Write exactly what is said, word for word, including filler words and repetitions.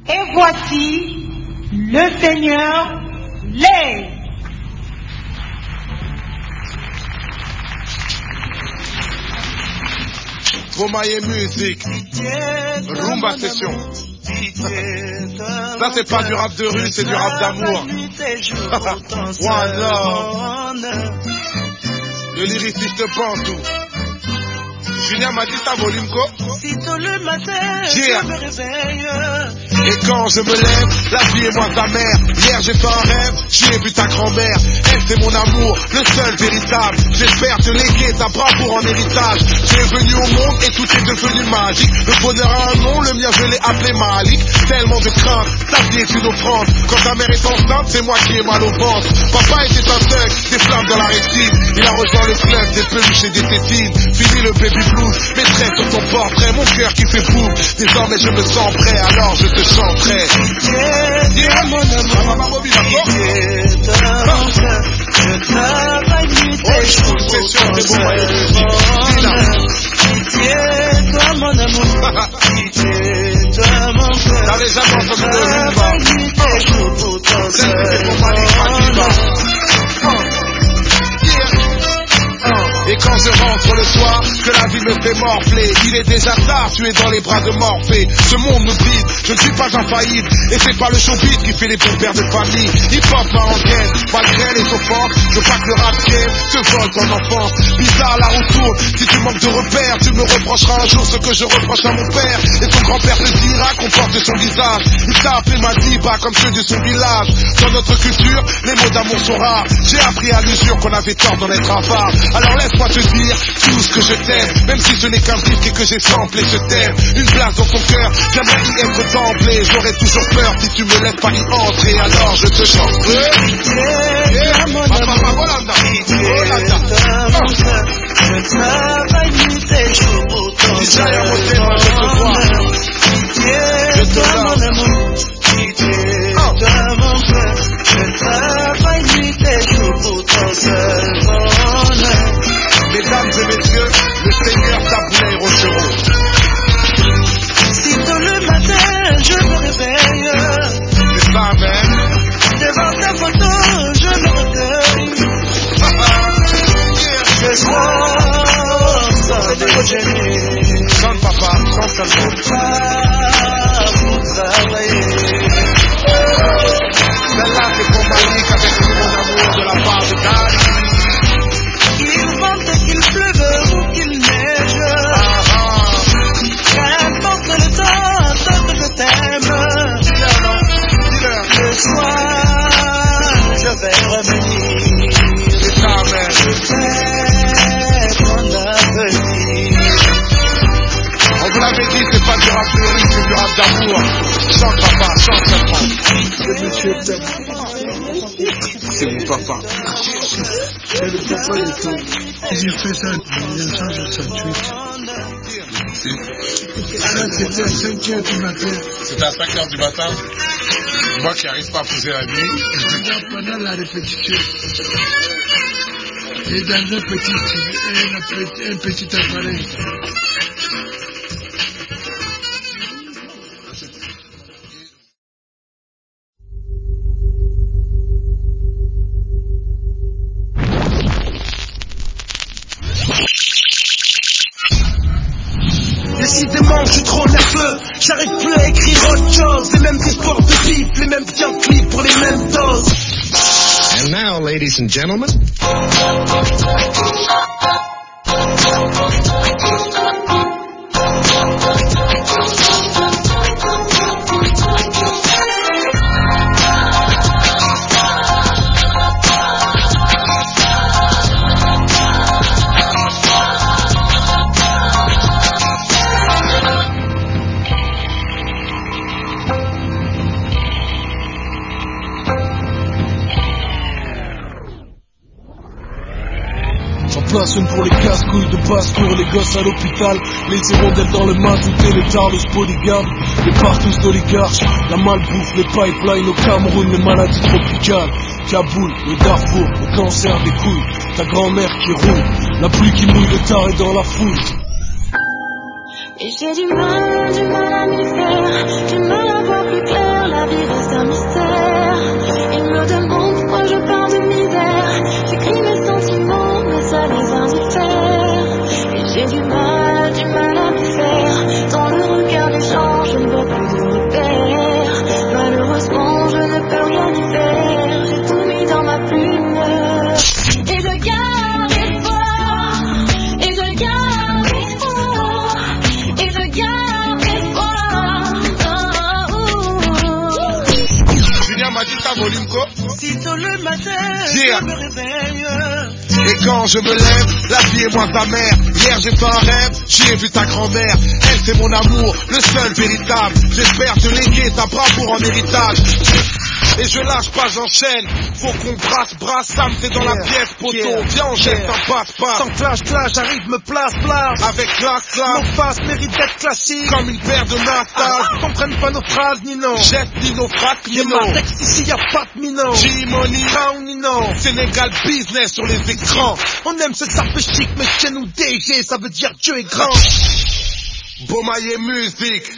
Et voici le Seigneur l'est. Bomaye musique, Rumba session. Ça c'est pas du rap de rue, c'est du rap d'amour. One love. Le lyriciste Bantou. Julien m'a dit ça volume quoi? Si tôt le matin, yeah. je me réveille. Et quand je me lève, la vie est moins ta mère. Hier j'ai fait un rêve, j'y ai vu ta grand-mère. Elle c'est mon amour, le seul véritable. J'espère te léguer ta bravoure en héritage. Tu es venu au monde et tout est devenu magique. Le bonheur a un nom, le mien je l'ai appelé Malik. Tellement de crainte, ta vie est une offrande. Quand ta mère est enceinte, c'est moi qui ai mal au ventre. Papa était un thug, des flammes dans la rétine. Il a rejoint le club, des peluches et des tétines. Fini le baby blues, mes traits sur ton portrait. Mon cœur qui fait fou, désormais je me sens prêt. Alors je te chanterai. Yeah, yeah, mon amour. Je travaille nuit et jour pour ton seul toi mon amour. Toi mon cœur. Je travaille nuit et jour pour ton seul. Et quand je rentre le soir, que la vie me fait morfler, il est déjà tard, tu es dans les bras de Morphée. Ce monde me vide, je ne suis pas infaillible. Et c'est pas le showbiz qui fait les bons pères de famille. Hip-hop m'a en gaine, malgré les offenses. Je veux pas que le rap game te vole ton enfance. Bizarre la route tourne, si tu manques de repères, tu me reprocheras un jour ce que je reproche à mon père. Et ton grand-père te dira qu'on porte son visage. Il t'a appelé ma diva comme ceux de son village. Dans notre culture, les mots d'amour sont rares. J'ai appris à l'usure qu'on avait tort d'en être avare. Alors laisse-moi te dire tout ce que je t'aime, même si ce n'est qu'un disque et que j'ai samplé, je t'aime. Une place dans ton cœur, j'aimerais y être d'emblée. J'aurais toujours peur si tu me laisses pas y entrer. Alors je te chante. Yeah, mon amour. Je travaille nuit et jour pour ton seul bonheur. Yeah, toi mon amour. Toi mon cœur. Je travaille nuit et jour pour ton seul bonheur. Mesdames et messieurs, le Seigneur Taboulay Rochereau. Si tôt le matin, je me réveille. C'est ça, même. Devant ta photo, je me recueille. Je sors sans déjeuner. Chante papa, chante seulement. Pas pour travailler. Celle-là, c'est pour Malik avec tout mon amour de la part de Dali. Qu'il vente, qu'il pleuve ou qu'il neige. Qu'importe le temps, tant que je t'aime. Le soir, je vais revenir. C'est ça, man. Je sais ton avenir. On vous l'avait dit, c'est pas du rap de rue, c'est du rap d'amour. Chante papa, chante seulement. C'est monsieur Tam. C'est mon papa. C'est le papa de tout. J'ai fait ça en mille neuf cent soixante-huit. Ça, c'était à cinq heures du matin. C'était à cinq heures du matin. Moi qui n'arrive pas à poser la nuit. Pendant, pendant la répétition. Et dans un petit, un, un petit appareil. Décidément, je suis trop nerveux. J'arrive plus à écrire autre chose. Les mêmes histoires de clips, les mêmes videoclips pour les mêmes doses. And now, ladies and gentlemen. Place une pour les casse-couilles de basse-cour, les gosses à l'hôpital, les hirondelles dans le matou, les tarlos bodyguard, les partous d'oligarches, la malbouffe, les pipelines au Cameroun, les maladies tropicales, Kaboul, le Darfour, le cancer des couilles, ta grand-mère qui roule, la pluie qui mouille le taré dans la foule. Et j'ai du mal, du mal à m'y faire, du mal à voir plus clair. Vas-y, ta volume, quoi. Si tôt le matin, Yeah. je me réveille. Et quand je me lève, la vie est moins ta mère. Hier j'ai fait un rêve, j'y ai vu ta grand-mère. Elle c'est mon amour, le seul véritable. J'espère te léguer ta bravoure en héritage. Et je lâche pas, j'enchaîne. Faut qu'on brasse, brasse, Sam c'est dans la pièce, poteau. Yeah. Viens on jette Yeah. un passe-passe. Sans clash, clash, j'arrive, me place, place. Avec classe, classe, Nos faces méritent d'être classiques. comme une paire de natas. Comprennent pas nos phrases, ni non. Jette Nino Frat, Y'a Nino. ma texte ici, y'a pas de minot. G-Money, Crown, ni non. Sénégal business sur les écrans. On aime ce sapé chic, mais chez nous D G, ça veut dire Dieu est grand. Beaumaillé musique,